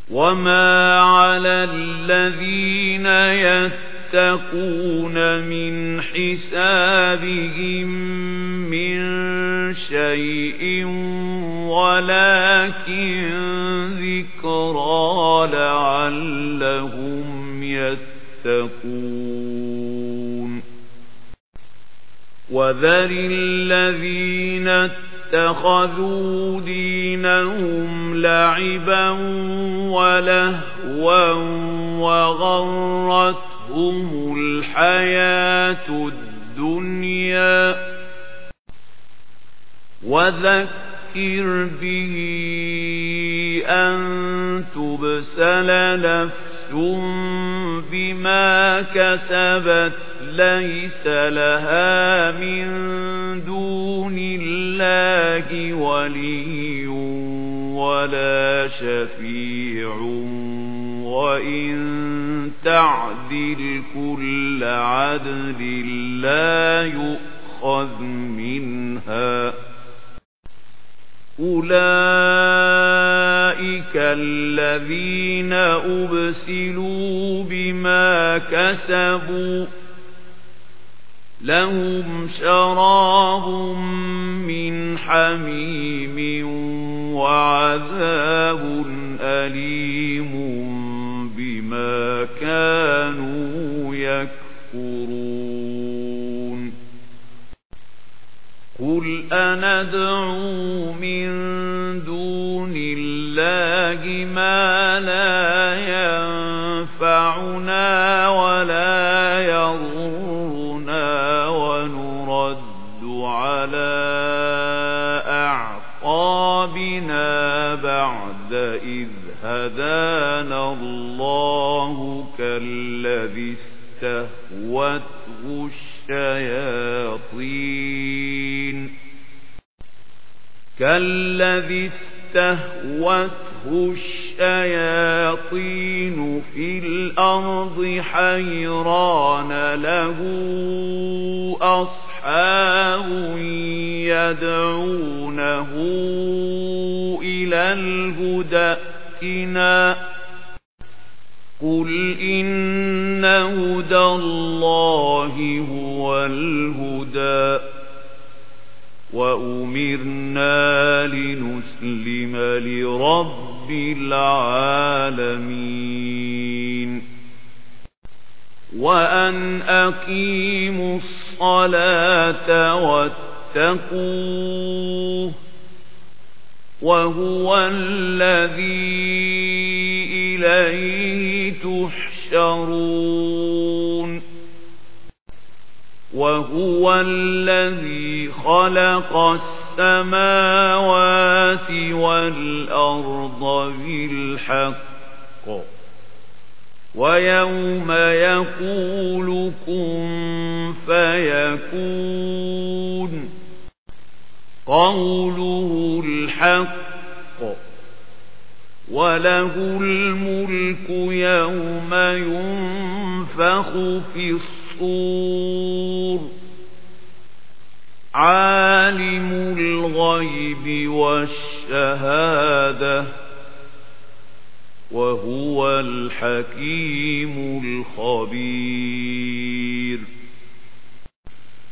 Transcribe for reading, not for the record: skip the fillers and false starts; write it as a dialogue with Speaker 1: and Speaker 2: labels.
Speaker 1: وما على الذين يتقون من حسابهم من شيء ولكن ذكرى لعلهم يتقون وذر الذين اتخذوا دينهم لعبا ولهوا وغرتهم الحياة الدنيا وذكر به أن تبسل نفس بما كسبت ليس لها من دون الله ولي ولا شفيع وإن تعدل كل عدل لا يؤخذ منها أولئك الذين أبسلوا بما كسبوا لهم شراب من حميم وعذاب أليم بما كانوا يكفرون قل أندعو من دون الله ما لا ينفعنا ولا يضرنا ونرد على أعقابنا بعد إذ هدانا الله كالذي استهوته الشياطين في الأرض حيران له أصحاب يدعونه إلى الهدى ائتنا قل إن هدى الله هو الهدى وأمرنا لنسلم لرب العالمين وأن أقيموا الصلاة واتقوه وهو الذي إليه تحشرون وهو الذي خلق السماوات والأرض بالحق ويوم يقول كن فيكون قوله الحق وله الملك يوم ينفخ في الصور عالم الغيب والشهادة وهو الحكيم الخبير